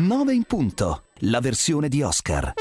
9 in punto, la versione di Oscar.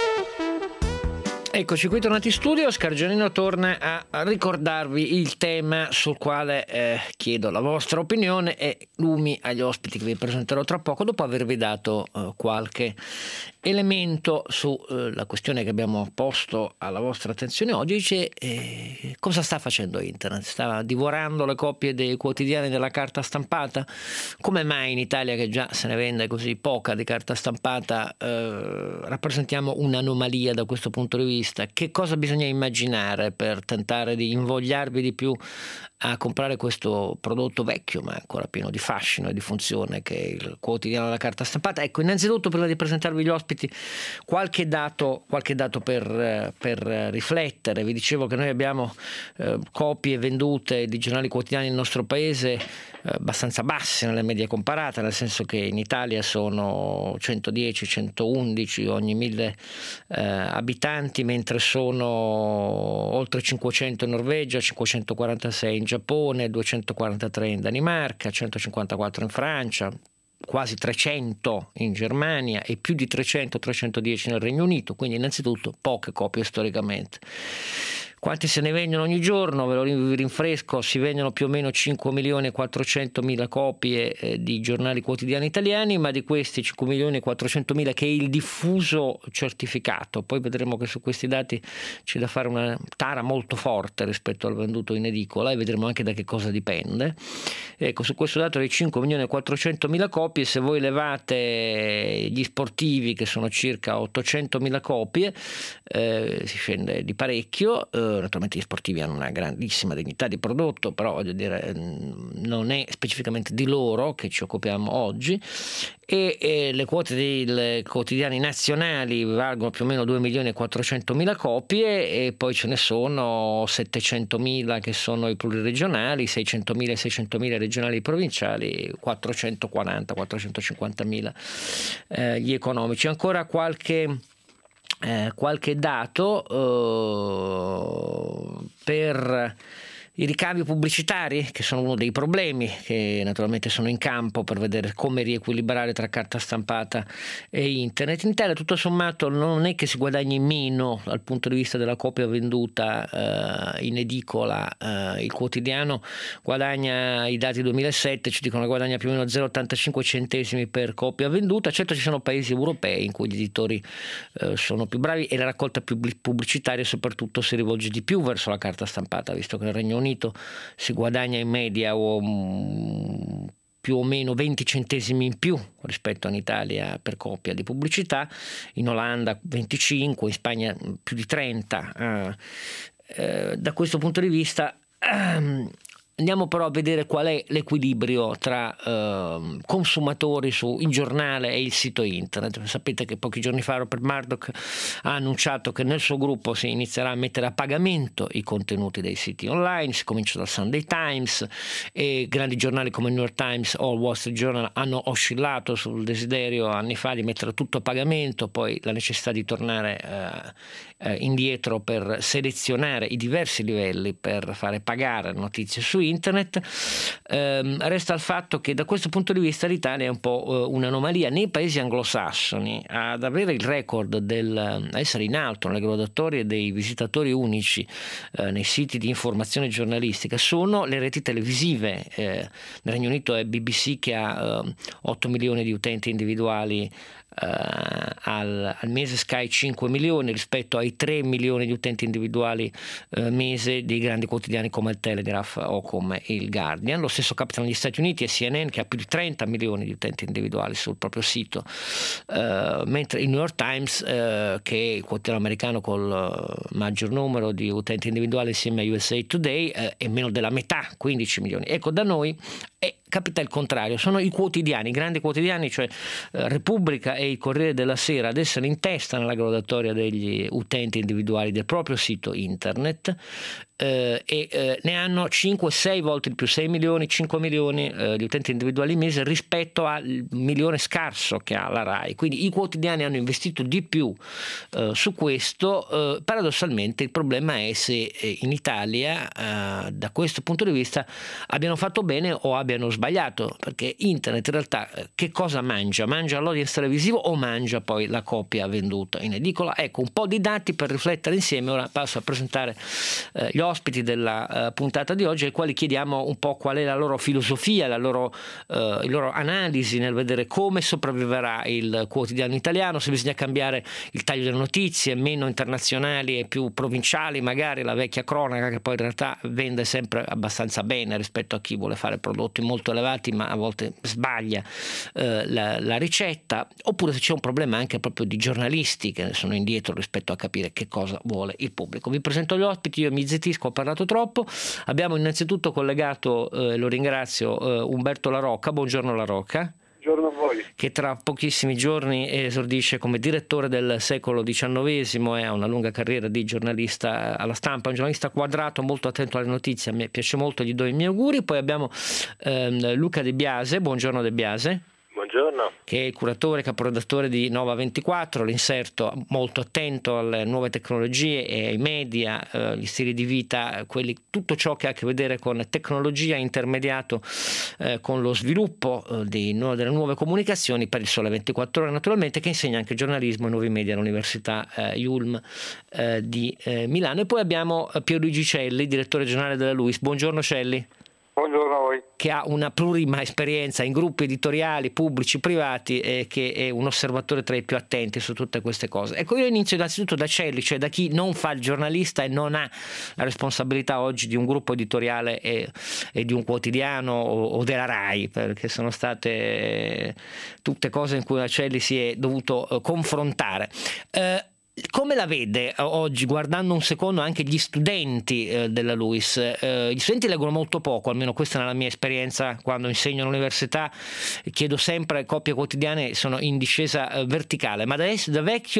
Eccoci qui tornati in studio. Oscar Giannino torna a ricordarvi il tema sul quale chiedo la vostra opinione e lumi agli ospiti che vi presenterò tra poco, dopo avervi dato qualche elemento sulla questione che abbiamo posto alla vostra attenzione oggi. Dice cosa sta facendo internet? Sta divorando le copie dei quotidiani della carta stampata? Come mai in Italia, che già se ne vende così poca di carta stampata, rappresentiamo un'anomalia da questo punto di vista? Che cosa bisogna immaginare per tentare di invogliarvi di più a comprare questo prodotto vecchio ma ancora pieno di fascino e di funzione che è il quotidiano della carta stampata? Ecco, innanzitutto, prima di presentarvi gli ospiti, qualche dato per riflettere. Vi dicevo che noi abbiamo copie vendute di giornali quotidiani nel nostro paese abbastanza basse nelle medie comparate, nel senso che in Italia sono 110-111 ogni 1000 abitanti, mentre sono oltre 500 in Norvegia, 546 in Giappone, 243 in Danimarca, 154 in Francia, quasi 300 in Germania e più di 300-310 nel Regno Unito. Quindi innanzitutto poche copie storicamente. Quanti se ne vendono ogni giorno? Ve lo rinfresco: si vendono più o meno 5.400.000 copie di giornali quotidiani italiani, ma di questi 5.400.000, che è il diffuso certificato, poi vedremo che su questi dati c'è da fare una tara molto forte rispetto al venduto in edicola e vedremo anche da che cosa dipende. Ecco, su questo dato dei 5.400.000 copie, se voi levate gli sportivi, che sono circa 800.000 copie, si scende di parecchio. Naturalmente gli sportivi hanno una grandissima dignità di prodotto, però voglio dire, non è specificamente di loro che ci occupiamo oggi, e le quote dei quotidiani nazionali valgono più o meno 2.400.000 copie, e poi ce ne sono 700.000 che sono i pluriregionali, 600.000 e 600.000 regionali e provinciali, 440.000-450.000 gli economici. Ancora qualche dato per i ricavi pubblicitari, che sono uno dei problemi che naturalmente sono in campo per vedere come riequilibrare tra carta stampata e internet. In Italia tutto sommato non è che si guadagni meno dal punto di vista della copia venduta in edicola. Il quotidiano guadagna, i dati 2007 ci dicono che guadagna più o meno 0,85 centesimi per copia venduta. Certo, ci sono paesi europei in cui gli editori sono più bravi e la raccolta pubblicitaria soprattutto si rivolge di più verso la carta stampata, visto che nel Regno Unito si guadagna in media più o meno 20 centesimi in più rispetto all'Italia per copia di pubblicità, in Olanda 25, in Spagna più di 30. Da questo punto di vista andiamo però a vedere qual è l'equilibrio tra consumatori su il giornale e il sito internet. Sapete che pochi giorni fa Rupert Murdoch ha annunciato che nel suo gruppo si inizierà a mettere a pagamento i contenuti dei siti online. Si comincia dal Sunday Times, e grandi giornali come il New York Times o il Wall Street Journal hanno oscillato sul desiderio anni fa di mettere tutto a pagamento, poi la necessità di tornare indietro per selezionare i diversi livelli per fare pagare notizie su internet. Resta il fatto che da questo punto di vista l'Italia è un po' un'anomalia. Nei paesi anglosassoni ad avere il record a essere in alto nelle graduatorie dei visitatori unici nei siti di informazione giornalistica sono le reti televisive. Nel Regno Unito è BBC che ha 8 milioni di utenti individuali al mese, Sky 5 milioni rispetto ai 3 milioni di utenti individuali mese dei grandi quotidiani come il Telegraph o come il Guardian. Lo stesso capita negli Stati Uniti, e CNN che ha più di 30 milioni di utenti individuali sul proprio sito, mentre il New York Times, che è il quotidiano americano col maggior numero di utenti individuali insieme a USA Today, è meno della metà, 15 milioni. Ecco, da noi capita il contrario, sono i quotidiani, i grandi quotidiani, cioè Repubblica e il Corriere della Sera, ad essere in testa nella graduatoria degli utenti individuali del proprio sito internet, ne hanno 5-6 volte di più, 6 milioni, 5 milioni di utenti individuali al mese rispetto al milione scarso che ha la RAI. Quindi i quotidiani hanno investito di più su questo. Paradossalmente il problema è se in Italia da questo punto di vista abbiano fatto bene o abbiano sbagliato, perché internet in realtà che cosa mangia? Mangia l'audience televisivo o mangia poi la copia venduta in edicola? Ecco, un po' di dati per riflettere insieme. Ora passo a presentare gli ospiti della puntata di oggi, ai quali chiediamo un po' qual è la loro filosofia, la loro analisi nel vedere come sopravviverà il quotidiano italiano, se bisogna cambiare il taglio delle notizie, meno internazionali e più provinciali, magari la vecchia cronaca che poi in realtà vende sempre abbastanza bene rispetto a chi vuole fare prodotti molto elevati ma a volte sbaglia la ricetta, oppure se c'è un problema anche proprio di giornalisti che sono indietro rispetto a capire che cosa vuole il pubblico. Vi presento gli ospiti, io mi zittisco, ho parlato troppo. Abbiamo innanzitutto collegato, lo ringrazio, Umberto La Rocca. Buongiorno La Rocca. Buongiorno a voi. Che tra pochissimi giorni esordisce come direttore del Secolo XIX e ha una lunga carriera di giornalista alla Stampa, un giornalista quadrato, molto attento alle notizie, a me piace molto, gli do i miei auguri. Poi abbiamo Luca De Biase. Buongiorno De Biase. Buongiorno. Che è il curatore, caporedattore di Nova 24, l'inserto molto attento alle nuove tecnologie e ai media, gli stili di vita, tutto ciò che ha a che vedere con tecnologia, intermediato con lo sviluppo delle nuove comunicazioni, per il Sole 24 Ore naturalmente, che insegna anche giornalismo e nuovi media all'Università IULM di Milano. E poi abbiamo Pierluigi Celli, direttore generale della LUISS. Buongiorno Celli. Buongiorno a voi. Che ha una plurima esperienza in gruppi editoriali, pubblici, privati, e che è un osservatore tra i più attenti su tutte queste cose. Ecco, io inizio innanzitutto da Celli, cioè da chi non fa il giornalista e non ha la responsabilità oggi di un gruppo editoriale e di un quotidiano o della RAI, perché sono state tutte cose in cui la Celli si è dovuto confrontare. Come la vede oggi, guardando un secondo anche gli studenti della LUISS? Gli studenti leggono molto poco, almeno questa è la mia esperienza quando insegno all'università, chiedo sempre copie quotidiane, sono in discesa verticale, ma da ex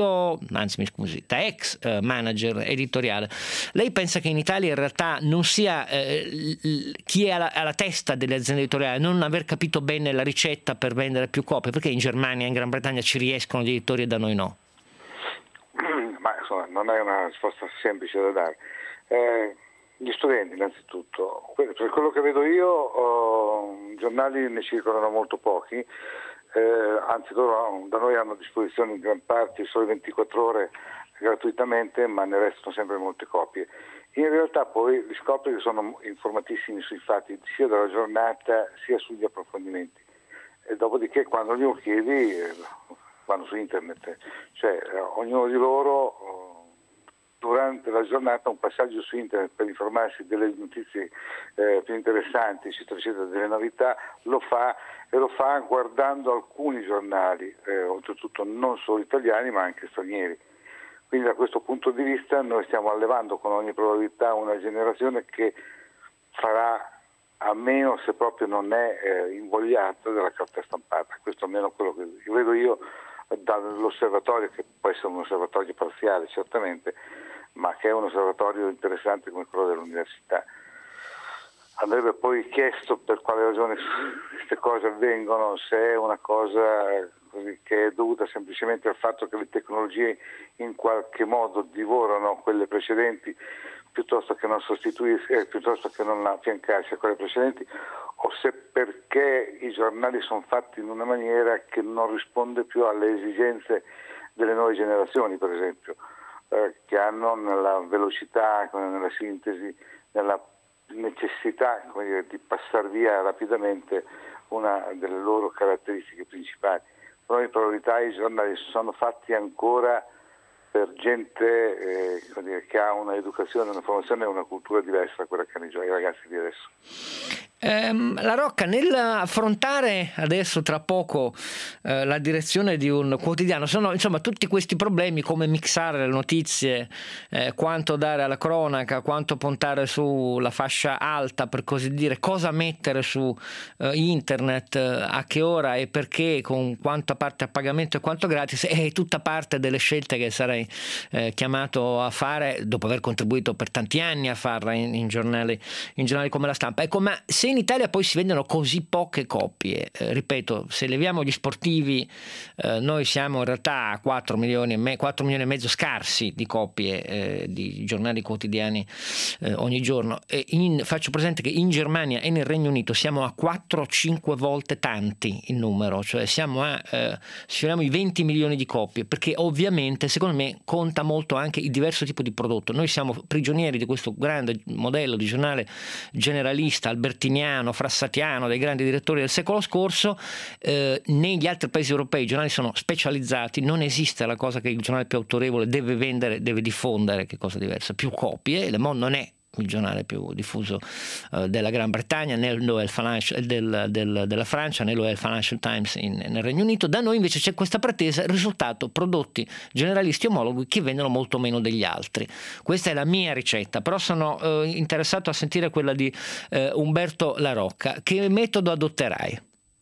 manager editoriale, lei pensa che in Italia in realtà non sia chi è alla testa delle aziende editoriali non aver capito bene la ricetta per vendere più copie? Perché in Germania e in Gran Bretagna ci riescono gli editori e da noi no? Ma insomma, non è una risposta semplice da dare. Gli studenti innanzitutto, per quello che vedo io, giornali ne circolano molto pochi, anzi loro da noi hanno a disposizione in gran parte il Sole 24 Ore gratuitamente, ma ne restano sempre molte copie. In realtà poi riscopri che sono informatissimi sui fatti sia della giornata sia sugli approfondimenti, e dopodiché quando glielo chiedi vanno su internet, cioè ognuno di loro durante la giornata un passaggio su internet per informarsi delle notizie più interessanti, eccetera, delle novità, lo fa guardando alcuni giornali, oltretutto non solo italiani ma anche stranieri. Quindi da questo punto di vista noi stiamo allevando con ogni probabilità una generazione che farà a meno, se proprio non è invogliata, della carta stampata. Questo almeno quello che vedo io dall'osservatorio, che può essere un osservatorio parziale certamente, ma che è un osservatorio interessante come quello dell'università. Andrebbe poi chiesto per quale ragione queste cose avvengono, se è una cosa così che è dovuta semplicemente al fatto che le tecnologie in qualche modo divorano quelle precedenti piuttosto che non piuttosto che non affiancarsi a quelle precedenti, o se perché i giornali sono fatti in una maniera che non risponde più alle esigenze delle nuove generazioni, per esempio, che hanno nella velocità, nella sintesi, nella necessità, come dire, di passare via rapidamente una delle loro caratteristiche principali. Però in probabilità i giornali sono fatti ancora per gente che ha una educazione, una formazione e una cultura diversa da quella che hanno i ragazzi di adesso. La Rocca, nell'affrontare adesso tra poco la direzione di un quotidiano, sono insomma tutti questi problemi, come mixare le notizie, quanto dare alla cronaca, quanto puntare sulla fascia alta, per così dire, cosa mettere su internet, a che ora e perché, con quanta parte a pagamento e quanto gratis, è tutta parte delle scelte che sarei chiamato a fare dopo aver contribuito per tanti anni a farla in giornali come La Stampa. Ecco, ma se in Italia poi si vendono così poche copie, ripeto, se leviamo gli sportivi, noi siamo in realtà a 4 milioni e mezzo scarsi di copie di giornali quotidiani ogni giorno. Faccio presente che in Germania e nel Regno Unito siamo a 4-5 volte tanti il numero, cioè siamo sfioriamo i 20 milioni di copie, perché ovviamente secondo me conta molto anche il diverso tipo di prodotto. Noi siamo prigionieri di questo grande modello di giornale generalista, albertiniano, frassatiano, dei grandi direttori del secolo scorso. Negli altri paesi europei i giornali sono specializzati, non esiste la cosa che il giornale più autorevole deve vendere, deve diffondere, che cosa diversa, più copie. Le Monde non è il giornale più diffuso della Gran Bretagna, né lo è della Francia, né lo è il Financial Times nel Regno Unito. Da noi invece c'è questa pretesa, il risultato: prodotti generalisti omologhi che vendono molto meno degli altri. Questa è la mia ricetta, però sono interessato a sentire quella di Umberto La Rocca. Che metodo adotterai?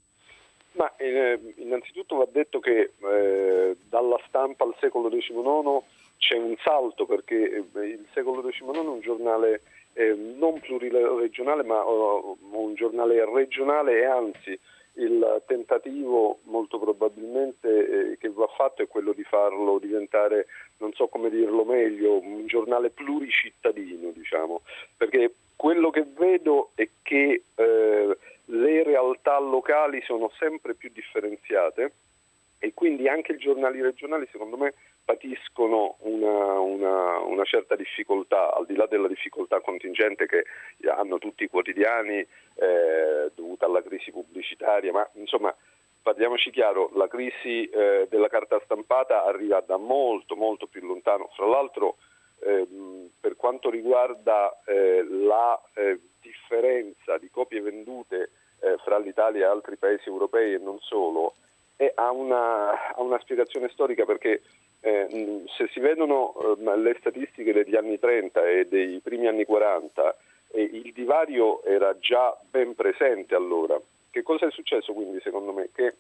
Ma innanzitutto va detto che dalla Stampa al secolo XIX c'è un salto, perché il secolo XIX è un giornale non pluriregionale, ma un giornale regionale, e anzi il tentativo molto probabilmente che va fatto è quello di farlo diventare, non so come dirlo meglio, un giornale pluricittadino, diciamo, perché quello che vedo è che le realtà locali sono sempre più differenziate, e quindi anche i giornali regionali, secondo me, patiscono una certa difficoltà, al di là della difficoltà contingente che hanno tutti i quotidiani dovuta alla crisi pubblicitaria. Ma insomma, parliamoci chiaro, la crisi della carta stampata arriva da molto molto più lontano. Fra l'altro, per quanto riguarda la differenza di copie vendute fra l'Italia e altri paesi europei e non solo, ha una spiegazione storica, perché se si vedono le statistiche degli anni 30 e dei primi anni 40, il divario era già ben presente allora. Che cosa è successo quindi, secondo me? Che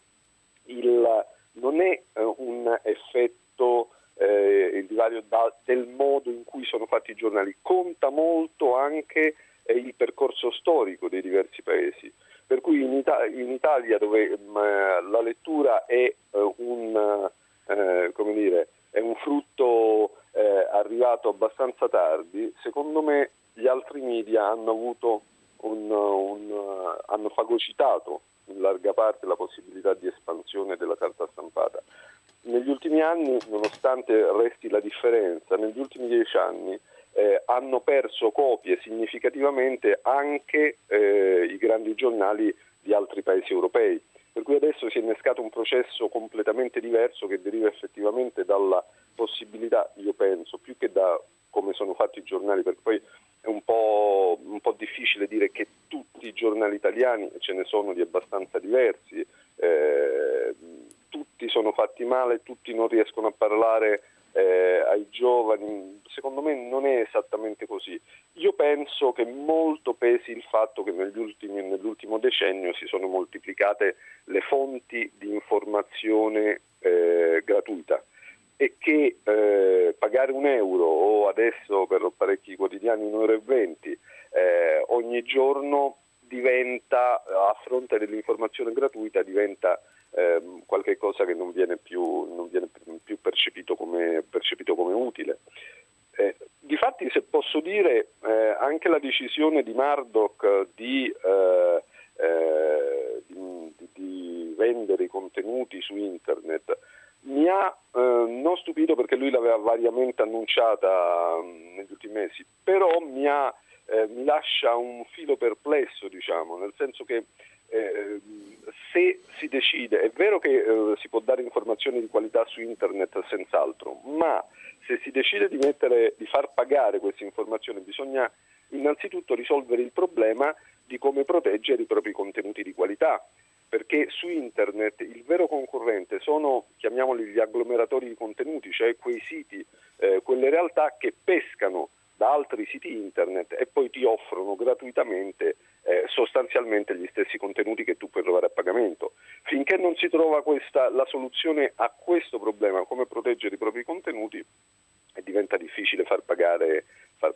non è un effetto il divario del modo in cui sono fatti i giornali, conta molto anche il percorso storico dei diversi paesi. Per cui in Italia, dove la lettura è è un frutto arrivato abbastanza tardi, secondo me gli altri media hanno avuto hanno fagocitato in larga parte la possibilità di espansione della carta stampata. Negli ultimi anni, nonostante resti la differenza, negli ultimi 10 anni hanno perso copie significativamente anche i grandi giornali di altri paesi europei, per cui adesso si è innescato un processo completamente diverso, che deriva effettivamente dalla possibilità, io penso, più che da come sono fatti i giornali, perché poi è un po' difficile dire che tutti i giornali italiani, e ce ne sono di abbastanza diversi, tutti sono fatti male, tutti non riescono a parlare ai giovani. Secondo me non è esattamente così. Io penso che molto pesi il fatto che nell'ultimo decennio si sono moltiplicate le fonti di informazione gratuita, e che pagare €1 o adesso per parecchi quotidiani €1,20 ogni giorno diventa, a fronte dell'informazione gratuita, diventa qualche cosa che non viene più percepito come utile. Difatti, se posso dire, anche la decisione di Murdoch di vendere i contenuti su internet mi ha non stupito, perché lui l'aveva variamente annunciata negli ultimi mesi, però mi lascia un filo perplesso, diciamo, nel senso che se si decide, è vero che si può dare informazioni di qualità su internet senz'altro, ma se si decide di far pagare queste informazioni, bisogna innanzitutto risolvere il problema di come proteggere i propri contenuti di qualità, perché su internet il vero concorrente sono, chiamiamoli, gli agglomeratori di contenuti, cioè quei siti, quelle realtà che pescano da altri siti internet e poi ti offrono gratuitamente sostanzialmente gli stessi contenuti che tu puoi trovare a pagamento. Finché non si trova la soluzione a questo problema, come proteggere i propri contenuti, diventa difficile far pagare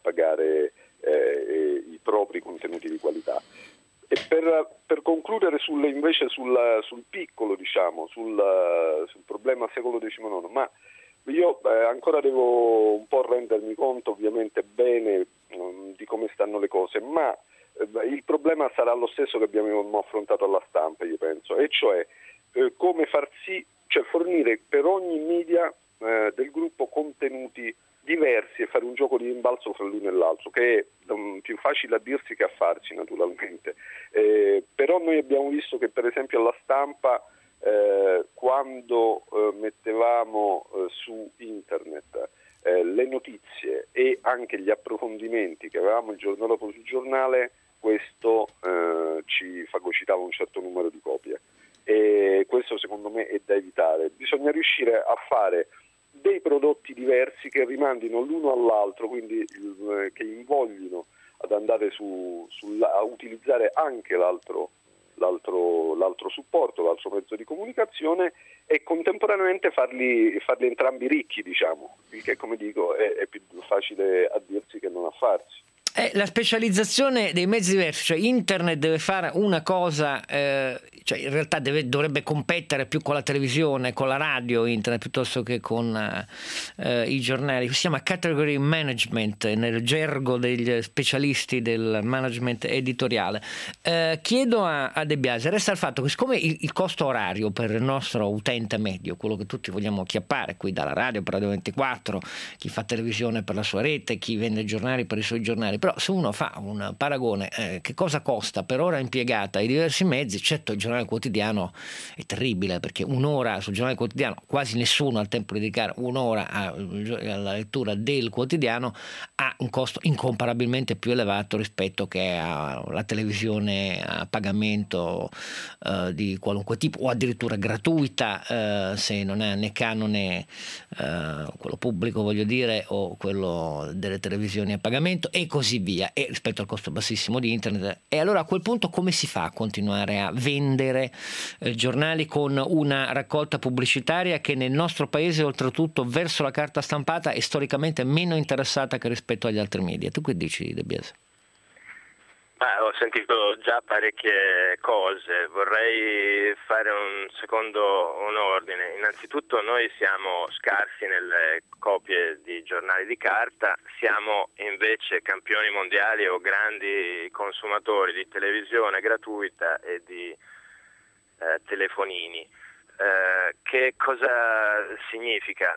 i propri contenuti di qualità. E per concludere sul piccolo, diciamo, sul problema secolo XIX, ma io ancora devo un po' rendermi conto ovviamente bene di come stanno le cose, ma il problema sarà lo stesso che abbiamo affrontato alla stampa, io penso, e cioè come far sì, cioè fornire per ogni media del gruppo contenuti diversi e fare un gioco di rimbalzo fra l'uno e l'altro, che è più facile a dirsi che a farsi, naturalmente. Però noi abbiamo visto che per esempio alla stampa quando mettevamo su internet le notizie e anche gli approfondimenti che avevamo il giorno dopo sul giornale, questo ci fagocitava un certo numero di copie, e questo secondo me è da evitare. Bisogna riuscire a fare dei prodotti diversi che rimandino l'uno all'altro, quindi che invoglino ad andare a utilizzare anche l'altro supporto, l'altro mezzo di comunicazione, e contemporaneamente farli entrambi ricchi, diciamo, il che, come dico, è più facile a dirsi che non a farsi. La specializzazione dei mezzi diversi, cioè internet deve fare una cosa, cioè in realtà dovrebbe competere più con la televisione, con la radio, internet, piuttosto che con i giornali. Si chiama category management nel gergo degli specialisti del management editoriale. Chiedo a De Biasi, resta il fatto che siccome il costo orario per il nostro utente medio, quello che tutti vogliamo chiappare qui dalla radio per Radio 24, chi fa televisione per la sua rete, chi vende giornali per i suoi giornali, però se uno fa un paragone, che cosa costa per ora impiegata ai diversi mezzi, certo il giornale quotidiano è terribile, perché un'ora sul giornale quotidiano, quasi nessuno ha il tempo di dedicare un'ora alla lettura del quotidiano, ha un costo incomparabilmente più elevato rispetto che alla televisione a pagamento di qualunque tipo, o addirittura gratuita, se non è né canone quello pubblico, voglio dire, o quello delle televisioni a pagamento, e così via, e rispetto al costo bassissimo di internet. E allora a quel punto come si fa a continuare a vendere giornali con una raccolta pubblicitaria che nel nostro paese, oltretutto verso la carta stampata, è storicamente meno interessata che rispetto agli altri media? Tu che dici, De Biasi? Ho sentito già parecchie cose, vorrei fare un ordine. Innanzitutto noi siamo scarsi nelle copie di giornali di carta, siamo invece campioni mondiali o grandi consumatori di televisione gratuita e di telefonini. Che cosa significa?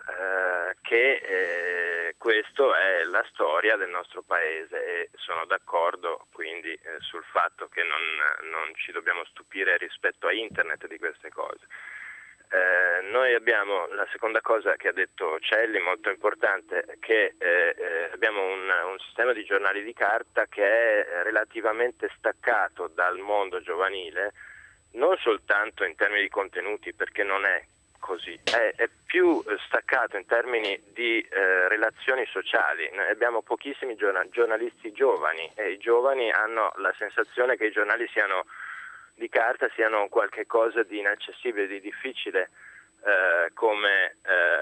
Che questo è la storia del nostro paese, e sono d'accordo quindi sul fatto che non ci dobbiamo stupire rispetto a internet di queste cose. Noi abbiamo la seconda cosa che ha detto Celli, molto importante, che abbiamo un sistema di giornali di carta che è relativamente staccato dal mondo giovanile, non soltanto in termini di contenuti, perché non è così, è più staccato in termini di relazioni sociali. Noi abbiamo pochissimi giornalisti giovani, e i giovani hanno la sensazione che i giornali di carta siano qualche cosa di inaccessibile, di difficile come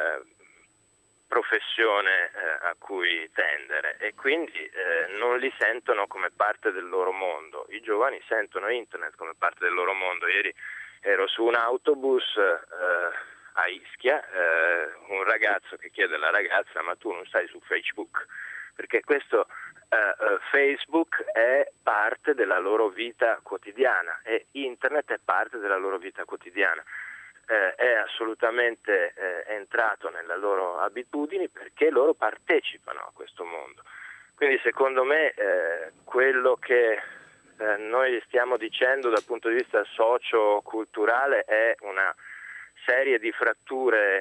professione a cui tendere, e quindi non li sentono come parte del loro mondo. I giovani sentono internet come parte del loro mondo. Ieri ero su un autobus a Ischia, un ragazzo che chiede alla ragazza: ma tu non stai su Facebook? Perché questo Facebook è parte della loro vita quotidiana, e internet è parte della loro vita quotidiana. È assolutamente entrato nelle loro abitudini, perché loro partecipano a questo mondo. Quindi secondo me quello che noi stiamo dicendo dal punto di vista socio-culturale è una serie di fratture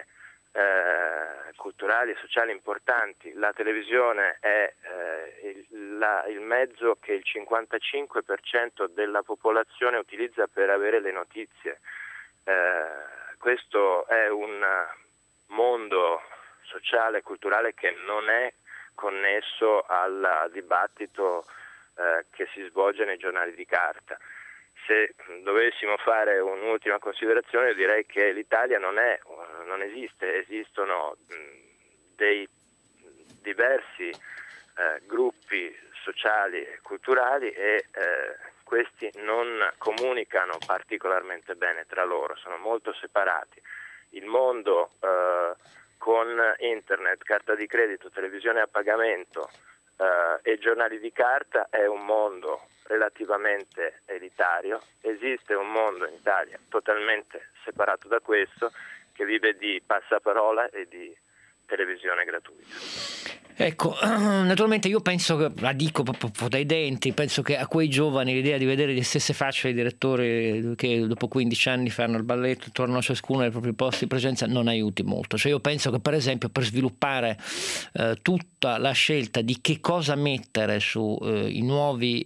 culturali e sociali importanti. La televisione è il mezzo che il 55% della popolazione utilizza per avere le notizie. Questo è un mondo sociale e culturale che non è connesso al dibattito che si svolge nei giornali di carta. Se dovessimo fare un'ultima considerazione, direi che l'Italia non esiste, esistono dei diversi gruppi sociali e culturali e questi non comunicano particolarmente bene tra loro, sono molto separati. Il mondo con internet, carta di credito, televisione a pagamento e giornali di carta è un mondo relativamente elitario. Esiste un mondo in Italia totalmente separato da questo, che vive di passaparola e di televisione gratuita. Ecco, naturalmente io penso che, la dico proprio dai denti, penso che a quei giovani l'idea di vedere le stesse facce dei direttori che dopo 15 anni fanno il balletto, tornano ciascuno ai propri posti di presenza, non aiuti molto. Cioè io penso che per esempio per sviluppare tutta la scelta di che cosa mettere su i nuovi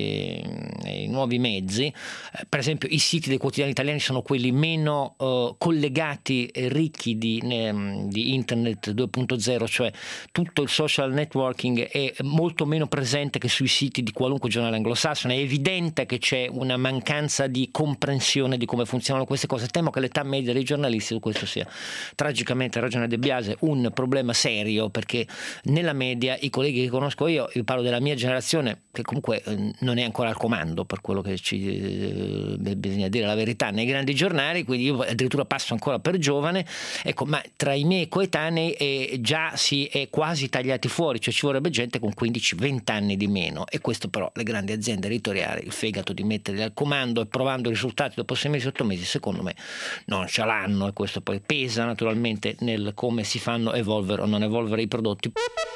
mezzi, per esempio i siti dei quotidiani italiani sono quelli meno collegati e ricchi di internet 2.0, cioè tutto il social networking è molto meno presente che sui siti di qualunque giornale anglosassone. È evidente che c'è una mancanza di comprensione di come funzionano queste cose. Temo che l'età media dei giornalisti su questo sia tragicamente, a ragione De Biase, un problema serio, perché nella media i colleghi che conosco io parlo della mia generazione, che comunque non è ancora al comando, per quello che bisogna dire la verità, nei grandi giornali, quindi io addirittura passo ancora per giovane, ecco, ma tra i miei coetanei già si è quasi tagliati fuori, cioè ci vorrebbe gente con 15-20 anni di meno, e questo però le grandi aziende editoriali, il fegato di metterli al comando e provando i risultati dopo 6 mesi, 8 mesi, secondo me non ce l'hanno, e questo poi pesa naturalmente nel come si fanno evolvere o non evolvere i prodotti.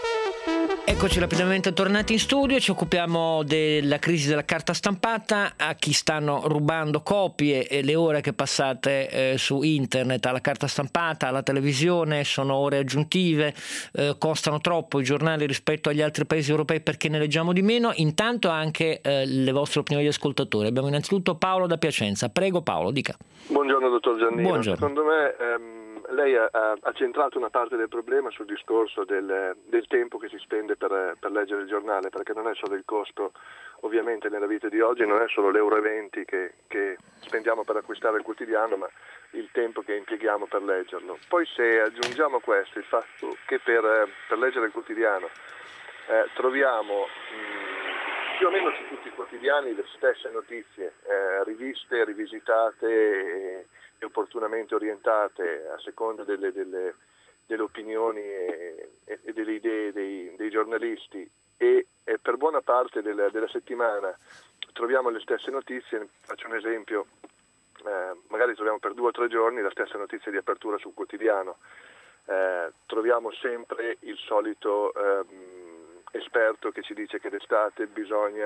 Eccoci rapidamente tornati in studio, ci occupiamo della crisi della carta stampata, a chi stanno rubando copie e le ore che passate su internet alla carta stampata, alla televisione, sono ore aggiuntive, costano troppo i giornali rispetto agli altri paesi europei perché ne leggiamo di meno. Intanto anche le vostre opinioni di ascoltatori. Abbiamo innanzitutto Paolo da Piacenza. Prego Paolo, dica. Buongiorno dottor Giannino. Buongiorno. Secondo me lei ha centrato una parte del problema sul discorso del tempo che si spende per leggere il giornale, perché non è solo il costo, ovviamente nella vita di oggi non è solo l'euro 20 che spendiamo per acquistare il quotidiano, ma il tempo che impieghiamo per leggerlo. Poi se aggiungiamo a questo il fatto che per leggere il quotidiano troviamo più o meno su tutti i quotidiani le stesse notizie, riviste, rivisitate e opportunamente orientate a seconda delle opinioni e delle idee dei giornalisti, e per buona parte della settimana troviamo le stesse notizie. Faccio un esempio, magari troviamo per 2 o 3 giorni la stessa notizia di apertura sul quotidiano, troviamo sempre il solito esperto che ci dice che d'estate bisogna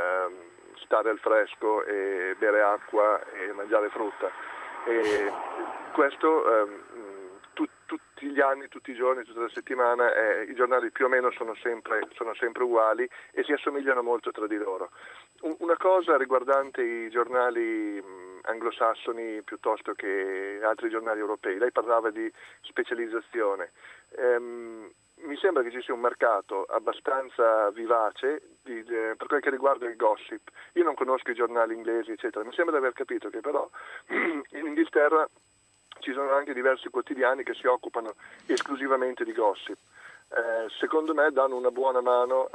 stare al fresco e bere acqua e mangiare frutta, e questo tutti gli anni, tutti i giorni, tutta la settimana i giornali più o meno sono sempre uguali e si assomigliano molto tra di loro. Una cosa riguardante i giornali anglosassoni piuttosto che altri giornali europei, lei parlava di specializzazione. Mi sembra che ci sia un mercato abbastanza vivace per quel che riguarda il gossip. Io non conosco i giornali inglesi, eccetera. Mi sembra di aver capito che però in Inghilterra ci sono anche diversi quotidiani che si occupano esclusivamente di gossip. Secondo me danno una buona mano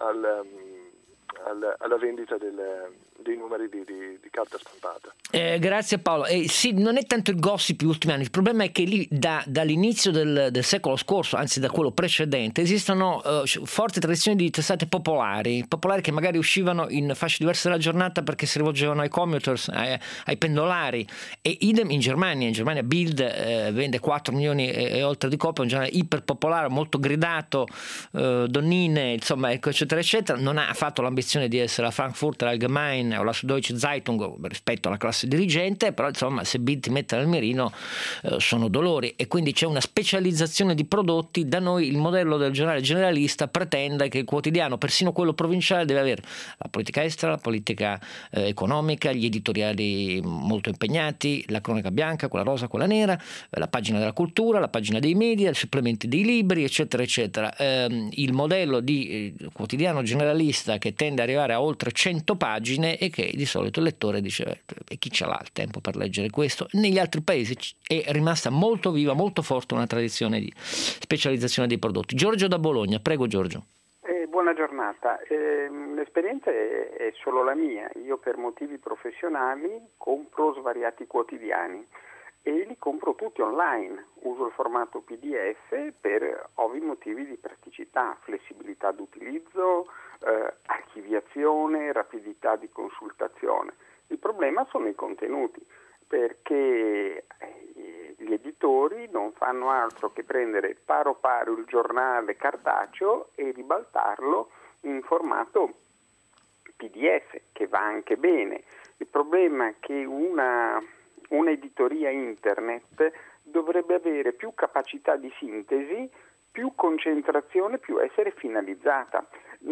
alla vendita dei numeri di carta stampata. Grazie Paolo. Sì, non è tanto il gossip gli ultimi anni, il problema è che lì dall'inizio del secolo scorso, anzi da quello precedente, esistono forti tradizioni di testate popolari che magari uscivano in fasce diverse della giornata perché si rivolgevano ai commuters, ai pendolari, e idem in Germania. In Germania Bild vende 4 milioni e oltre di copie, un giornale iperpopolare, molto gridato, donnine, insomma, eccetera eccetera. Non ha fatto l'ambizione reputazione di essere la Frankfurter Allgemeine o la Süddeutsche Zeitung rispetto alla classe dirigente, però insomma se ti mette nel mirino sono dolori, e quindi c'è una specializzazione di prodotti. Da noi il modello del giornale generalista pretende che il quotidiano, persino quello provinciale, deve avere la politica estera, la politica economica, gli editoriali molto impegnati, la cronaca bianca, quella rosa, quella nera, la pagina della cultura, la pagina dei media, i supplementi dei libri, eccetera eccetera. Il modello di quotidiano generalista che tende ad arrivare a oltre 100 pagine e che di solito il lettore dice e chi ce l'ha il tempo per leggere questo? Negli altri paesi è rimasta molto viva, molto forte una tradizione di specializzazione dei prodotti. Giorgio da Bologna, prego Giorgio. Buona giornata. L'esperienza è solo la mia. Io per motivi professionali compro svariati quotidiani e li compro tutti online. Uso il formato PDF per ovvi motivi di praticità, flessibilità d'utilizzo, archiviazione, rapidità di consultazione. Il problema sono i contenuti, perché gli editori non fanno altro che prendere paro paro il giornale cartaceo e ribaltarlo in formato PDF, che va anche bene. Il problema è che un'editoria internet dovrebbe avere più capacità di sintesi, più concentrazione, più essere finalizzata.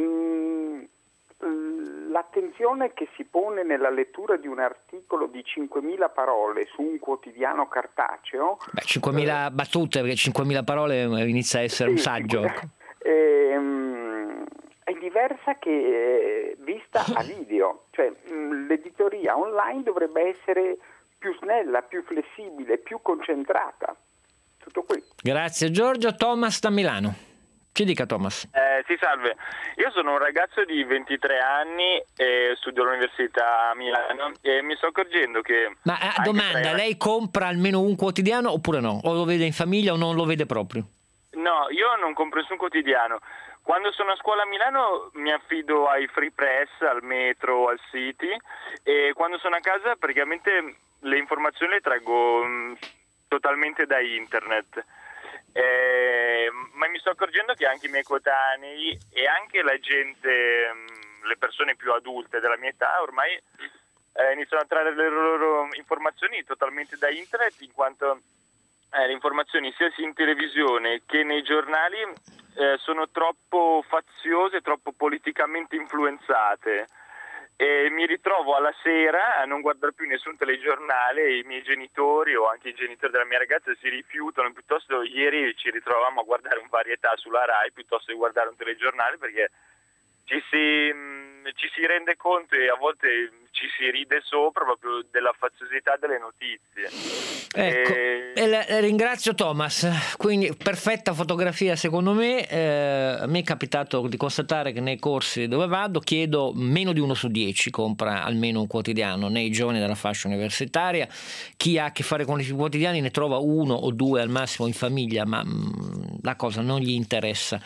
L'attenzione che si pone nella lettura di un articolo di 5.000 parole su un quotidiano cartaceo... 5.000 battute, perché 5.000 parole inizia a essere un saggio. È diversa che vista a video, cioè l'editoria online dovrebbe essere più snella, più flessibile, più concentrata. Tutto qui. Grazie Giorgio. Thomas da Milano. Ci dica Thomas. Sì, salve. Io sono un ragazzo di 23 anni e studio all'università a Milano e mi sto accorgendo che... Ma domanda, lei compra almeno un quotidiano oppure no? O lo vede in famiglia o non lo vede proprio? No, io non compro nessun quotidiano. Quando sono a scuola a Milano mi affido ai free press, al Metro, al City, e quando sono a casa praticamente le informazioni le traggo totalmente da internet. Ma mi sto accorgendo che anche i miei coetanei e anche la gente, le persone più adulte della mia età ormai iniziano a trarre le loro informazioni totalmente da internet, in quanto le informazioni sia in televisione che nei giornali sono troppo faziose, troppo politicamente influenzate. E mi ritrovo alla sera a non guardare più nessun telegiornale, i miei genitori o anche i genitori della mia ragazza si rifiutano, piuttosto ieri ci ritrovavamo a guardare un varietà sulla Rai piuttosto che guardare un telegiornale, perché ci si rende conto e a volte ci si ride sopra proprio della faziosità delle notizie. Ecco, ringrazio Thomas, quindi perfetta fotografia secondo me. A me è capitato di constatare che nei corsi dove vado chiedo meno di 1 su 10 compra almeno un quotidiano, nei giovani della fascia universitaria. Chi ha a che fare con i quotidiani ne trova 1 o 2 al massimo in famiglia, ma la cosa non gli interessa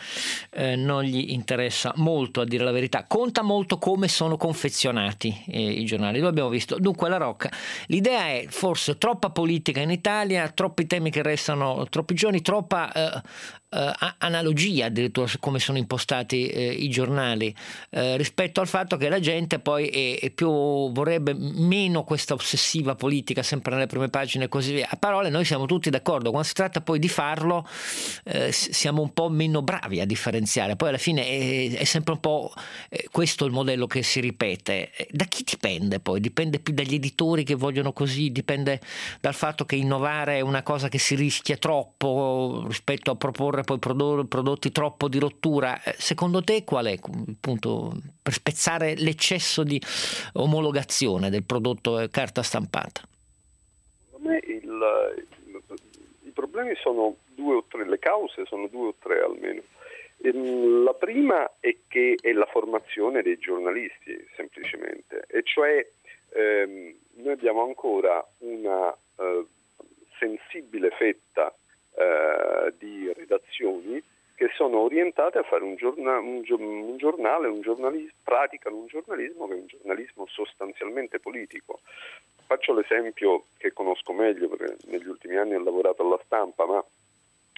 molto, a dire la verità. Conta molto come sono confezionati i giornali, lo abbiamo visto. Dunque la Rocca, l'idea è forse troppa politica in Italia, troppi temi che restano troppi giorni, troppa analogia addirittura su come sono impostati i giornali rispetto al fatto che la gente poi è più vorrebbe meno questa ossessiva politica sempre nelle prime pagine e così via. A parole noi siamo tutti d'accordo, quando si tratta poi di farlo siamo un po' meno bravi a differenziare, poi alla fine è sempre un po' questo il modello che si ripete. Da chi dipende poi? Dipende più dagli editori che vogliono così, dipende dal fatto che innovare è una cosa che si rischia troppo rispetto a proporre poi prodotti troppo di rottura. Secondo te qual è il punto per spezzare l'eccesso di omologazione del prodotto carta stampata? Secondo me i problemi sono 2 o 3, le cause sono 2 o 3 almeno. La prima è che è la formazione dei giornalisti semplicemente, e cioè noi abbiamo ancora una sensibile fetta di redazioni che sono orientate a fare un giornale, praticano un giornalismo che è un giornalismo sostanzialmente politico. Faccio l'esempio che conosco meglio perché negli ultimi anni ho lavorato alla Stampa, ma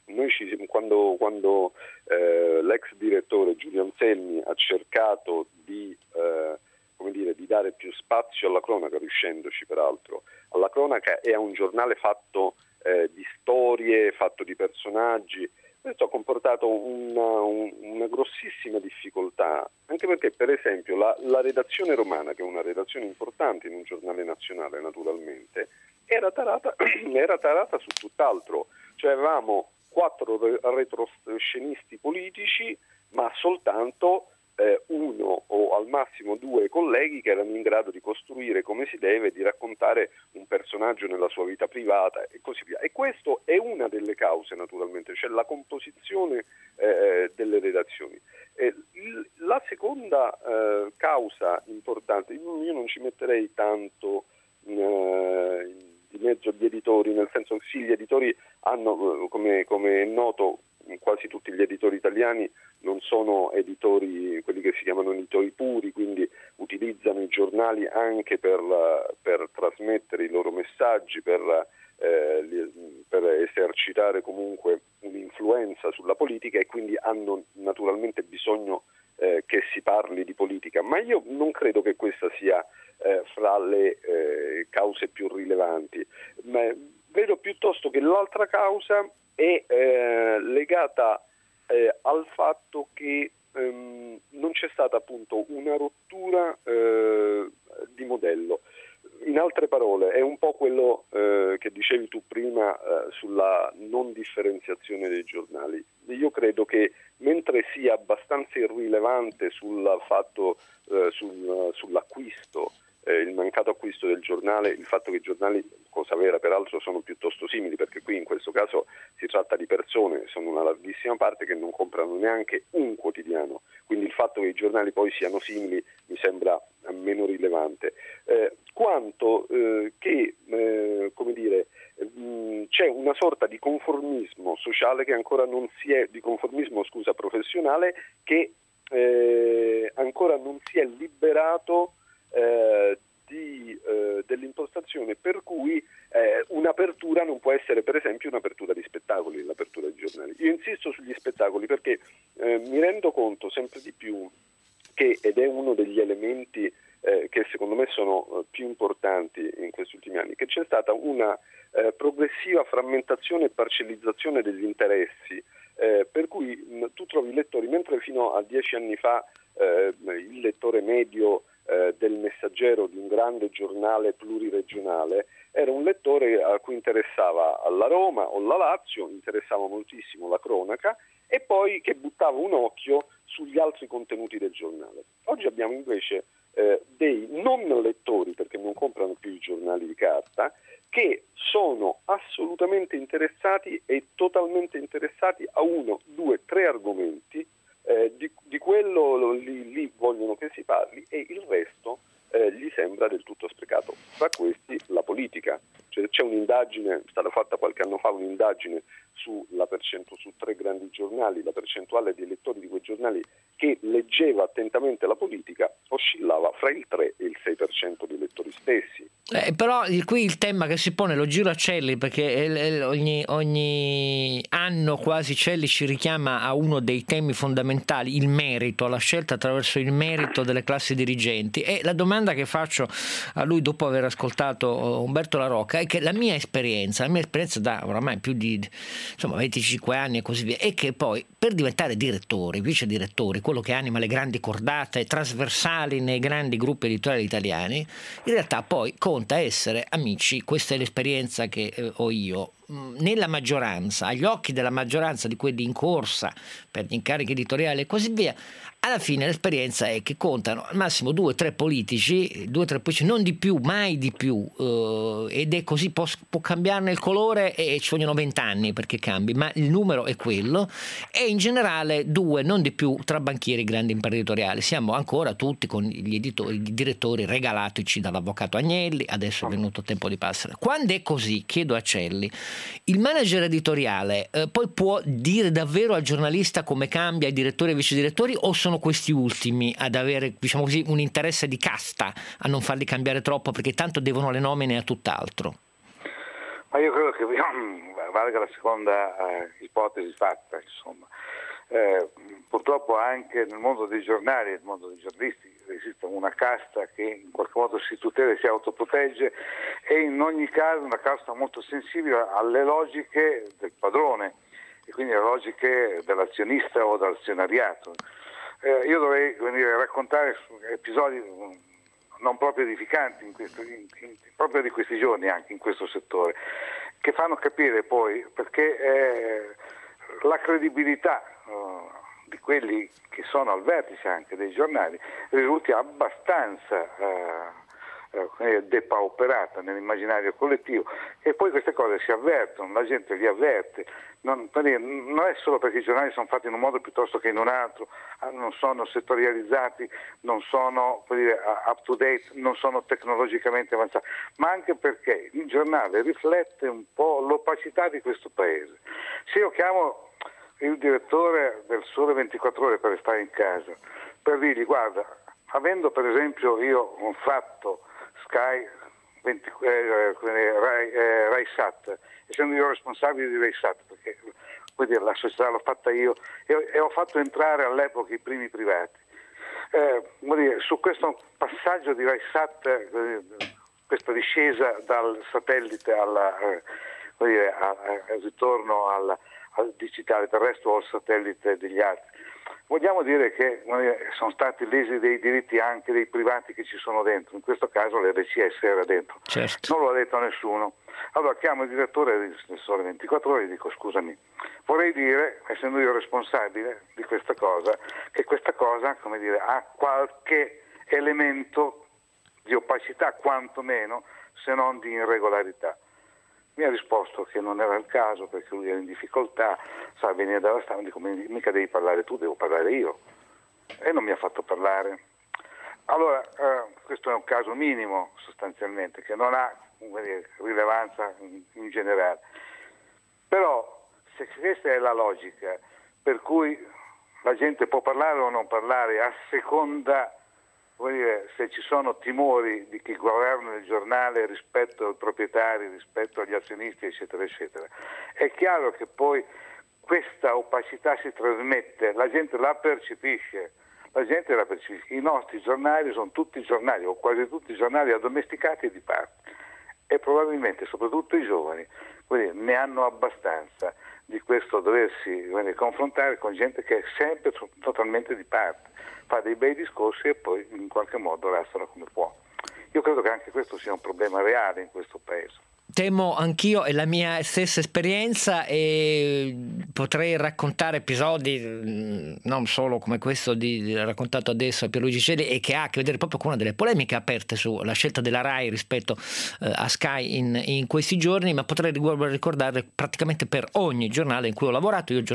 quando l'ex direttore Giulio Anselmi ha cercato di dare più spazio alla cronaca, riuscendoci peraltro, alla cronaca e a un giornale fatto di storie, fatto di personaggi, questo ha comportato una grossissima difficoltà, anche perché per esempio la redazione romana, che è una redazione importante in un giornale nazionale naturalmente, era tarata su tutt'altro, cioè avevamo 4 retroscenisti politici, ma soltanto uno o al massimo 2 colleghi che erano in grado di costruire come si deve, di raccontare un personaggio nella sua vita privata e così via. E questo è una delle cause naturalmente, cioè la composizione delle redazioni. La seconda causa importante, io non ci metterei tanto di mezzo gli editori, nel senso che sì, gli editori hanno, come è noto, quasi tutti gli editori italiani non sono editori, quelli che si chiamano editori puri, quindi utilizzano i giornali anche per trasmettere i loro messaggi, per esercitare comunque un'influenza sulla politica, e quindi hanno naturalmente bisogno che si parli di politica. Ma io non credo che questa sia fra le cause più rilevanti, ma vedo piuttosto che l'altra causa è legata al fatto che non c'è stata appunto una rottura di modello. In altre parole, è un po' quello che dicevi tu prima sulla non differenziazione dei giornali. Io credo che mentre sia abbastanza irrilevante sull'acquisto, il mancato acquisto del giornale, il fatto che i giornali, cosa vera peraltro, sono piuttosto simili, perché qui in questo caso si tratta di persone, sono una larghissima parte che non comprano neanche un quotidiano, quindi il fatto che i giornali poi siano simili mi sembra meno rilevante, quanto che c'è una sorta di conformismo sociale che ancora non si è, di conformismo professionale, che ancora non si è liberato dell'impostazione per cui un'apertura non può essere per esempio un'apertura di spettacoli, l'apertura dei giornali. Io insisto sugli spettacoli perché mi rendo conto sempre di più che, ed è uno degli elementi che secondo me sono più importanti in questi ultimi anni, che c'è stata una progressiva frammentazione e parcellizzazione degli interessi, per cui tu trovi lettori, mentre fino a 10 anni fa il lettore medio del Messaggero, di un grande giornale pluriregionale, era un lettore a cui interessava la Roma o la Lazio, interessava moltissimo la cronaca, e poi che buttava un occhio sugli altri contenuti del giornale. Oggi abbiamo invece dei non lettori, perché non comprano più i giornali di carta, che sono assolutamente interessati e totalmente interessati a 1, 2, 3 argomenti, di quello lì vogliono che si parli, e il resto gli sembra del tutto sprecato. Tra questi la politica. Cioè, c'è un'indagine, è stata fatta qualche anno fa un'indagine su 3 grandi giornali, la percentuale di lettori di quei giornali che leggeva attentamente la politica oscillava fra il 3 e il 6% dei lettori stessi. Però qui il tema che si pone, lo giro a Celli, perché ogni anno quasi Celli ci richiama a uno dei temi fondamentali, il merito, la scelta attraverso il merito delle classi dirigenti, e la domanda che faccio a lui dopo aver ascoltato Umberto La Rocca è che la mia esperienza da oramai più di 25 anni e così via, è che poi per diventare direttori, vice direttori, quello che anima le grandi cordate trasversali nei grandi gruppi editoriali italiani, in realtà poi conta essere amici. Questa è l'esperienza che ho io. Nella maggioranza, agli occhi della maggioranza di quelli in corsa per gli incarichi editoriali e così via, alla fine l'esperienza è che contano al massimo 2 o 3 politici, non di più, mai di più, ed è così, può cambiarne il colore e ci vogliono 20 anni perché cambi, ma il numero è quello, e in generale 2, non di più, tra banchieri e grandi imprenditoriali. Siamo ancora tutti con gli editori, i direttori regalatici dall'avvocato Agnelli, adesso è venuto tempo di passare. Quando è così, chiedo a Celli, il manager editoriale poi può dire davvero al giornalista come cambia, ai direttori e vice direttori, o sono questi ultimi ad avere, diciamo così, un interesse di casta a non farli cambiare troppo perché tanto devono le nomine a tutt'altro? Ma io credo che valga la seconda ipotesi fatta, insomma. Purtroppo anche nel mondo dei giornali, nel mondo dei giornalisti, esiste una casta che in qualche modo si tutela e si autoprotegge, e in ogni caso una casta molto sensibile alle logiche del padrone e quindi alle logiche dell'azionista o dell'azionariato. Io dovrei raccontare episodi non proprio edificanti proprio di questi giorni, anche in questo settore, che fanno capire poi perché la credibilità di quelli che sono al vertice anche dei giornali risulti abbastanza depauperata nell'immaginario collettivo, e poi queste cose si avvertono, la gente li avverte, non è solo perché i giornali sono fatti in un modo piuttosto che in un altro, non sono settorializzati, non sono up to date, non sono tecnologicamente avanzati, ma anche perché il giornale riflette un po' l'opacità di questo paese. Se io chiamo il direttore del Sole 24 Ore per stare in casa, per dirgli: guarda, avendo per esempio io fatto Sky RaiSat, essendo io responsabile di RaiSat, perché la società l'ho fatta io e ho fatto entrare all'epoca i primi privati, su questo passaggio di RaiSat, questa discesa dal satellite al ritorno al digitale terrestre o al satellite degli altri, vogliamo dire che sono stati lesi dei diritti anche dei privati che ci sono dentro, in questo caso l'RCS era dentro, certo. Non lo ha detto nessuno. Allora chiamo il direttore del Sole 24 Ore e dico: scusami, vorrei dire, essendo io responsabile di questa cosa, che questa cosa ha qualche elemento di opacità, quantomeno, se non di irregolarità. Mi ha risposto che non era il caso perché lui era in difficoltà, venire dalla stampa. Dico: mica devi parlare tu, devo parlare io, e non mi ha fatto parlare. Allora questo è un caso minimo sostanzialmente, che non ha rilevanza in generale, però se questa è la logica per cui la gente può parlare o non parlare a seconda se ci sono timori di chi governa il giornale rispetto ai proprietari, rispetto agli azionisti, eccetera, eccetera, è chiaro che poi questa opacità si trasmette, la gente la percepisce. I nostri giornali sono tutti giornali, o quasi tutti giornali addomesticati e di parte, e probabilmente soprattutto i giovani ne hanno abbastanza di questo doversi confrontare con gente che è sempre totalmente di parte, fa dei bei discorsi e poi in qualche modo restano come può. Io credo che anche questo sia un problema reale in questo paese. Temo anch'io, è la mia stessa esperienza, e potrei raccontare episodi non solo come questo raccontato adesso a Pierluigi Celli, e che ha a che vedere proprio con una delle polemiche aperte sulla scelta della RAI rispetto a Sky in questi giorni, ma potrei ricordare praticamente per ogni giornale in cui ho lavorato. Io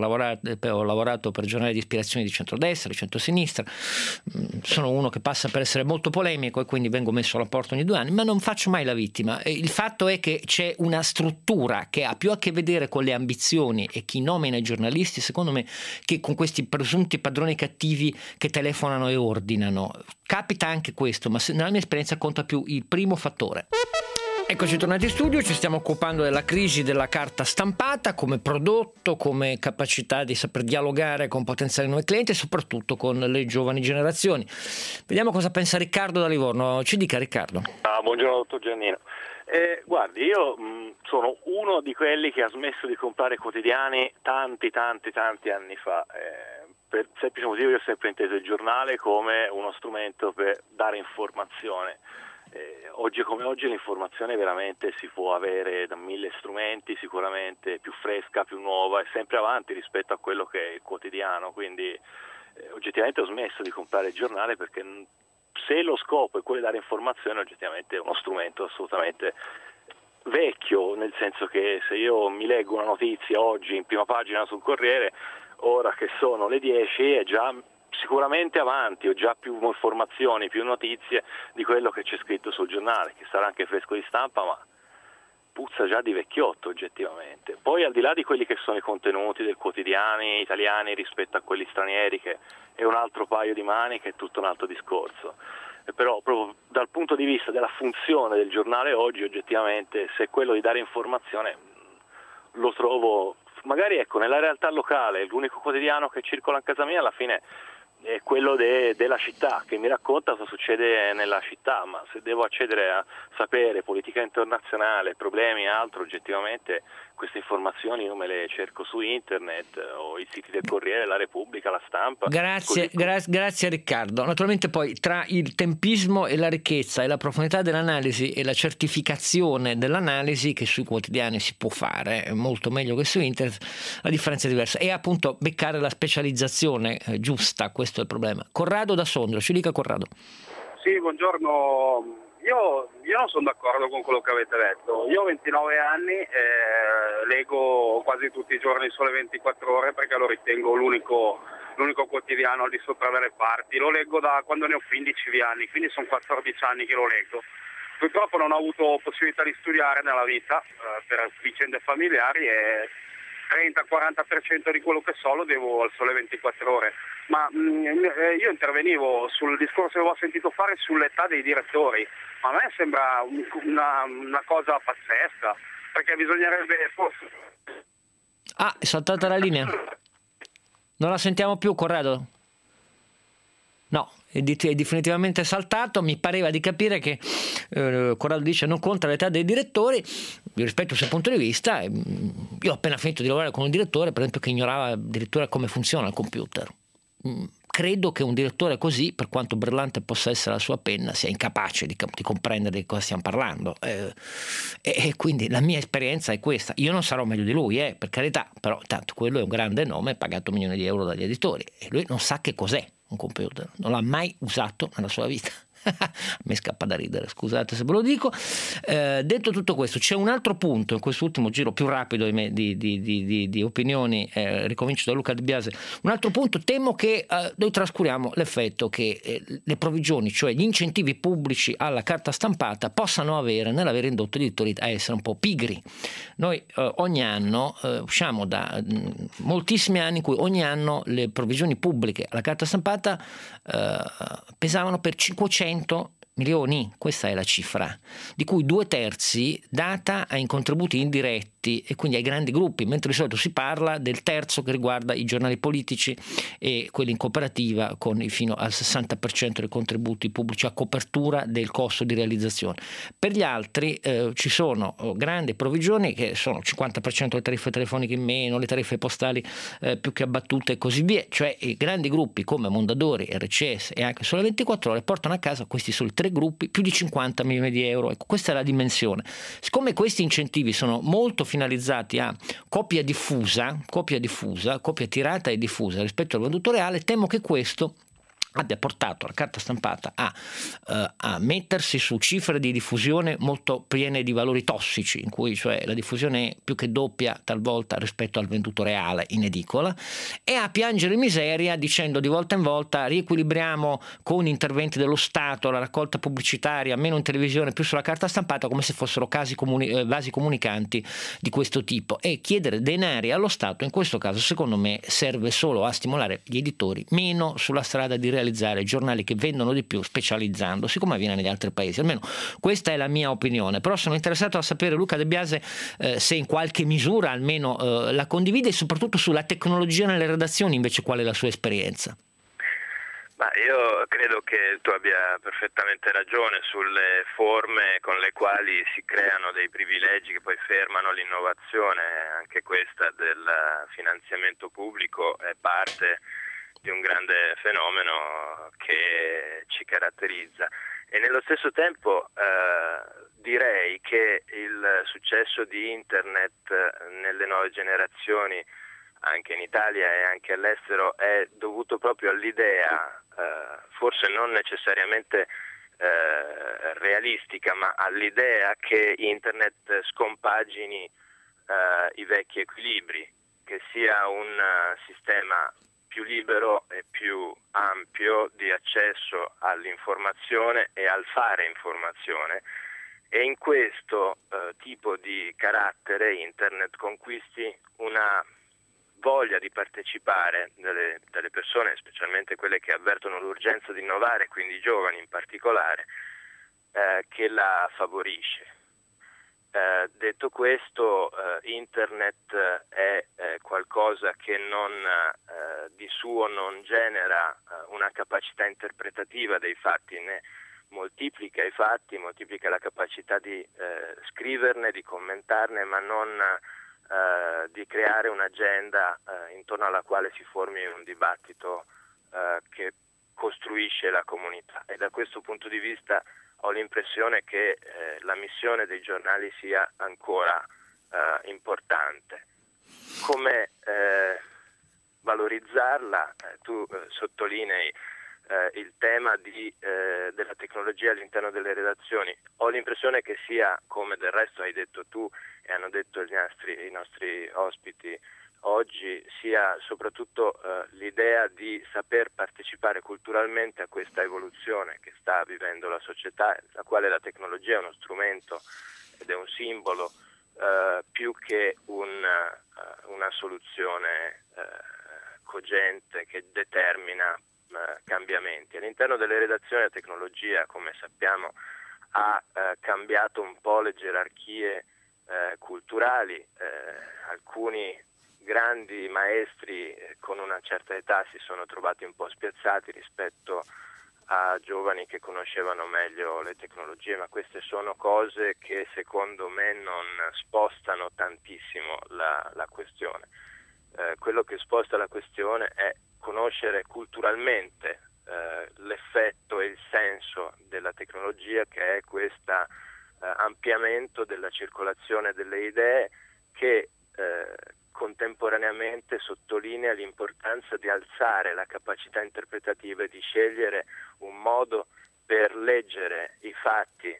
ho lavorato per giornali di ispirazione di centrodestra, di centrosinistra, sono uno che passa per essere molto polemico e quindi vengo messo alla porta ogni 2 anni, ma non faccio mai la vittima. Il fatto è che c'è una struttura che ha più a che vedere con le ambizioni e chi nomina i giornalisti, secondo me, che con questi presunti padroni cattivi che telefonano e ordinano. Capita anche questo, ma nella mia esperienza conta più il primo fattore. Eccoci tornati in studio, ci stiamo occupando della crisi della carta stampata come prodotto, come capacità di saper dialogare con potenziali nuovi clienti e soprattutto con le giovani generazioni. Vediamo cosa pensa Riccardo da Livorno. Ci dica, Riccardo. Buongiorno dottor Giannino. Guardi, io sono uno di quelli che ha smesso di comprare quotidiani tanti anni fa. Per il semplice motivo io ho sempre inteso il giornale come uno strumento per dare informazione. Oggi come oggi l'informazione veramente si può avere da 1000 strumenti, sicuramente più fresca, più nuova e sempre avanti rispetto a quello che è il quotidiano, quindi oggettivamente ho smesso di comprare il giornale perché se lo scopo è quello di dare informazione, oggettivamente è uno strumento assolutamente vecchio, nel senso che se io mi leggo una notizia oggi in prima pagina sul Corriere, ora che sono le 10 è già sicuramente avanti, ho già più informazioni, più notizie di quello che c'è scritto sul giornale, che sarà anche fresco di stampa, ma puzza già di vecchiotto oggettivamente. Poi al di là di quelli che sono i contenuti dei quotidiani italiani rispetto a quelli stranieri, che è un altro paio di maniche, è tutto un altro discorso. Però proprio dal punto di vista della funzione del giornale oggi, oggettivamente, se è quello di dare informazione, lo trovo, magari ecco, nella realtà locale, l'unico quotidiano che circola in casa mia alla fine è quello della città, che mi racconta cosa succede nella città, ma se devo accedere a sapere politica internazionale, problemi e altro, oggettivamente queste informazioni io me le cerco su internet o i siti del Corriere, la Repubblica, la Stampa. Grazie Riccardo. Naturalmente poi tra il tempismo e la ricchezza e la profondità dell'analisi e la certificazione dell'analisi, che sui quotidiani si può fare molto meglio che su internet, la differenza è diversa, e appunto beccare la specializzazione giusta, questo è il problema. Corrado da Sondrio, ci dica Corrado. Sì, buongiorno. Io non sono d'accordo con quello che avete detto. Io ho 29 anni, leggo quasi tutti i giorni Sole 24 Ore perché lo ritengo l'unico quotidiano al di sopra delle parti. Lo leggo da quando ne ho 15 anni, quindi sono 14 anni che lo leggo. Purtroppo non ho avuto possibilità di studiare nella vita per vicende familiari e 30-40% di quello che so lo devo al Sole 24 Ore. Ma io intervenivo sul discorso che avevo sentito fare sull'età dei direttori, ma a me sembra una cosa pazzesca, perché bisognerebbe forse... Ah, è saltata la linea? Non la sentiamo più, Corrado? No, è definitivamente saltato. Mi pareva di capire che Corrado dice non conta l'età dei direttori. Io rispetto il suo punto di vista. Io ho appena finito di lavorare con un direttore, per esempio, che ignorava addirittura come funziona il computer. Credo che un direttore così, per quanto brillante possa essere la sua penna, sia incapace di comprendere di cosa stiamo parlando, e quindi la mia esperienza è questa. Io non sarò meglio di lui, per carità, però tanto quello è un grande nome pagato milioni di euro dagli editori e lui non sa che cos'è un computer, non l'ha mai usato nella sua vita. Mi scappa da ridere, scusate se ve lo dico. Detto tutto questo, c'è un altro punto in quest'ultimo giro più rapido di opinioni, ricomincio da Luca De Biase. Un altro punto, temo che noi trascuriamo l'effetto che le provvigioni, cioè gli incentivi pubblici alla carta stampata, possano avere nell'aver indotto gli editori a essere un po' pigri. Noi ogni anno usciamo da moltissimi anni in cui ogni anno le provvigioni pubbliche alla carta stampata pesavano per 500 milioni, questa è la cifra, di cui 2/3 data ai contributi indiretti e quindi ai grandi gruppi, mentre di solito si parla del terzo che riguarda i giornali politici e quelli in cooperativa con fino al 60% dei contributi pubblici a copertura del costo di realizzazione. Per gli altri ci sono grandi provvigioni che sono il 50% delle tariffe telefoniche in meno, le tariffe postali più che abbattute e così via, cioè i grandi gruppi come Mondadori, RCS e anche Sole 24 Ore portano a casa questi soli 3 gruppi più di 50 milioni di euro. Ecco, questa è la dimensione. Siccome questi incentivi sono molto finalizzati a copia diffusa, copia tirata e diffusa rispetto al venduto reale, temo che questo abbia portato la carta stampata a mettersi su cifre di diffusione molto piene di valori tossici, in cui cioè la diffusione è più che doppia talvolta rispetto al venduto reale in edicola, e a piangere miseria dicendo di volta in volta riequilibriamo con interventi dello Stato la raccolta pubblicitaria, meno in televisione, più sulla carta stampata, come se fossero vasi comunicanti di questo tipo. E chiedere denari allo Stato in questo caso secondo me serve solo a stimolare gli editori meno sulla strada di realizzare giornali che vendono di più specializzandosi, come avviene negli altri paesi. Almeno questa è la mia opinione, però sono interessato a sapere, Luca De Biase, se in qualche misura almeno la condivide, e soprattutto sulla tecnologia nelle redazioni invece qual è la sua esperienza. Ma io credo che tu abbia perfettamente ragione sulle forme con le quali si creano dei privilegi che poi fermano l'innovazione. Anche questa del finanziamento pubblico è parte di un grande fenomeno che ci caratterizza, e nello stesso tempo direi che il successo di internet nelle nuove generazioni anche in Italia e anche all'estero è dovuto proprio all'idea, forse non necessariamente realistica, ma all'idea che internet scompagini i vecchi equilibri, che sia un sistema più libero e più ampio di accesso all'informazione e al fare informazione, e in questo tipo di carattere internet conquisti una voglia di partecipare delle persone, specialmente quelle che avvertono l'urgenza di innovare, quindi i giovani in particolare, che la favorisce. Detto questo, internet è qualcosa che di suo non genera una capacità interpretativa dei fatti, né moltiplica i fatti, moltiplica la capacità di scriverne, di commentarne, ma non di creare un'agenda intorno alla quale si formi un dibattito che costruisce la comunità. E da questo punto di vista ho l'impressione che la missione dei giornali sia ancora importante. Come valorizzarla? Tu sottolinei il tema della tecnologia all'interno delle redazioni. Ho l'impressione che sia, come del resto hai detto tu e hanno detto i nostri ospiti oggi, sia soprattutto l'idea di saper partecipare culturalmente a questa evoluzione che sta vivendo la società, la quale la tecnologia è uno strumento ed è un simbolo più che una soluzione cogente che determina cambiamenti. All'interno delle redazioni la tecnologia, come sappiamo, ha cambiato un po' le gerarchie culturali. Alcuni grandi maestri con una certa età si sono trovati un po' spiazzati rispetto a giovani che conoscevano meglio le tecnologie, ma queste sono cose che secondo me non spostano tantissimo la questione. Quello che sposta la questione è conoscere culturalmente l'effetto e il senso della tecnologia, che è questo ampliamento della circolazione delle idee che contemporaneamente sottolinea l'importanza di alzare la capacità interpretativa e di scegliere un modo per leggere i fatti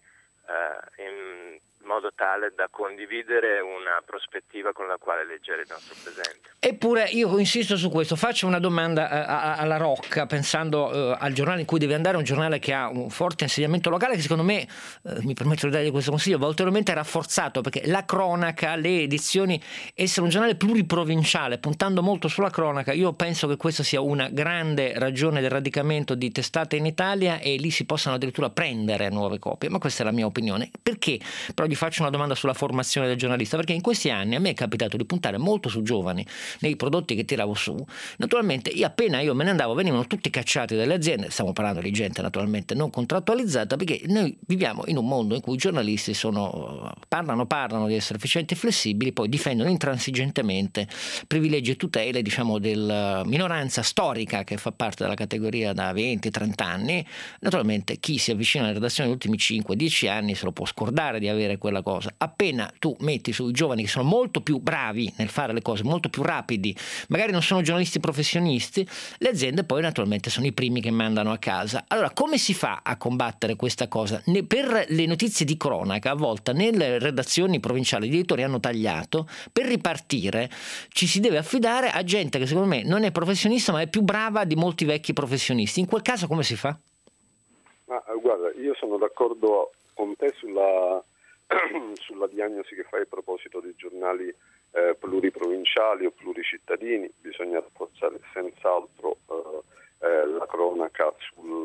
in modo tale da condividere una prospettiva con la quale leggere il nostro presente. Eppure io insisto su questo, faccio una domanda alla Rocca, pensando al giornale in cui deve andare, un giornale che ha un forte insegnamento locale, che secondo me, mi permetto di dargli questo consiglio, va ulteriormente rafforzato, perché la cronaca, le edizioni, essere un giornale pluriprovinciale, puntando molto sulla cronaca, io penso che questa sia una grande ragione del radicamento di testate in Italia, e lì si possano addirittura prendere nuove copie, ma questa è la mia opinione. Perché? Però gli faccio una domanda sulla formazione del giornalista, perché in questi anni a me è capitato di puntare molto su giovani nei prodotti che tiravo su. Naturalmente appena io me ne andavo venivano tutti cacciati dalle aziende, stiamo parlando di gente naturalmente non contrattualizzata, perché noi viviamo in un mondo in cui i giornalisti parlano di essere efficienti e flessibili, poi difendono intransigentemente privilegi e tutele, diciamo, della minoranza storica che fa parte della categoria da 20-30 anni. Naturalmente chi si avvicina alla redazione negli ultimi 5-10 anni se lo può scordare di avere quella cosa. Appena tu metti sui giovani che sono molto più bravi nel fare le cose, molto più rapidi, magari non sono giornalisti professionisti, le aziende poi naturalmente sono i primi che mandano a casa. Allora, come si fa a combattere questa cosa? Per le notizie di cronaca, a volte nelle redazioni provinciali gli editori hanno tagliato, per ripartire ci si deve affidare a gente che secondo me non è professionista, ma è più brava di molti vecchi professionisti. In quel caso come si fa? Ma guarda, io sono d'accordo con te sulla diagnosi che fai a proposito dei giornali pluriprovinciali o pluricittadini. Bisogna rafforzare senz'altro la cronaca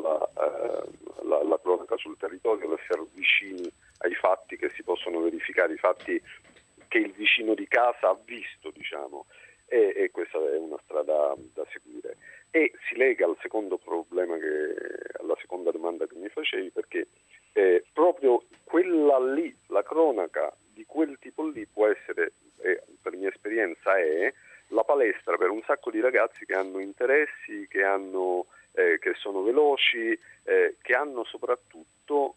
la cronaca sul territorio, essere vicini ai fatti che si possono verificare, i fatti che il vicino di casa ha visto, diciamo, e questa è una strada da seguire. E si lega al secondo problema, alla seconda domanda che mi facevi, perché proprio quella lì, la cronaca di quel tipo lì può essere, per mia esperienza è la palestra per un sacco di ragazzi che hanno interessi, che sono veloci, che hanno soprattutto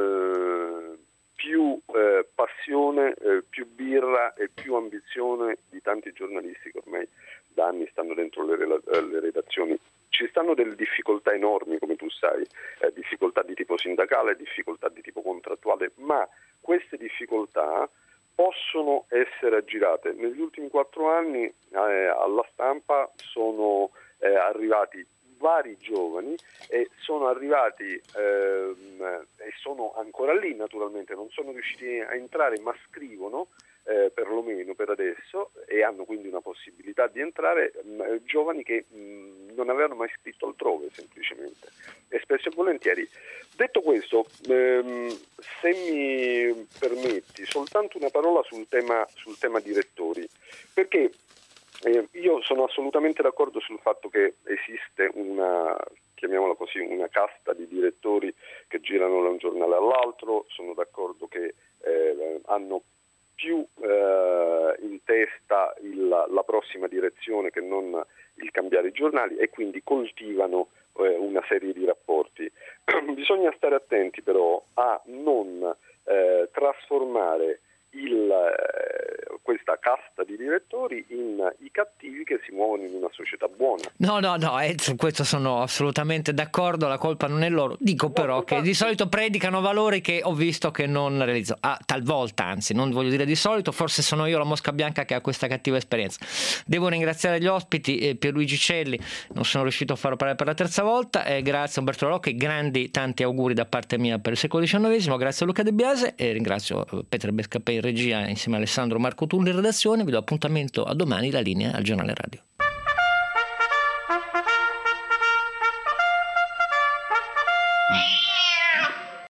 più passione, più birra e più ambizione di tanti giornalisti che ormai da anni stanno dentro le redazioni. Ci stanno delle difficoltà enormi, come tu sai, difficoltà di tipo sindacale, difficoltà di tipo contrattuale, ma queste difficoltà possono essere aggirate. Negli ultimi 4 anni alla Stampa sono arrivati vari giovani e sono arrivati e sono ancora lì, naturalmente non sono riusciti a entrare, ma scrivono perlomeno per adesso, e hanno quindi una possibilità di entrare, giovani che non avevano mai scritto altrove, semplicemente, e spesso e volentieri. Detto questo, se mi permetti, soltanto una parola sul tema direttori, perché io sono assolutamente d'accordo sul fatto che esiste chiamiamola così, una casta di direttori che girano da un giornale all'altro. Sono d'accordo che hanno più in testa la prossima direzione che non il cambiare i giornali, e quindi coltivano una serie di rapporti. Bisogna stare attenti però a non trasformare questa casta di direttori in i cattivi che si muovono in una società buona. No, su questo sono assolutamente d'accordo, la colpa non è loro. Dico però che di solito predicano valori che ho visto che non realizzo. Talvolta, anzi, non voglio dire di solito, forse sono io la mosca bianca che ha questa cattiva esperienza. Devo ringraziare gli ospiti, Pierluigi Celli, non sono riuscito a farlo parlare per la terza volta, grazie a Umberto La Rocca e tanti auguri da parte mia per il secolo XIX, grazie a Luca De Biase e ringrazio Peter Bescapè in regia insieme a Alessandro Marco Tulli in redazione. Vi do appuntamento a domani, la linea al giornale radio.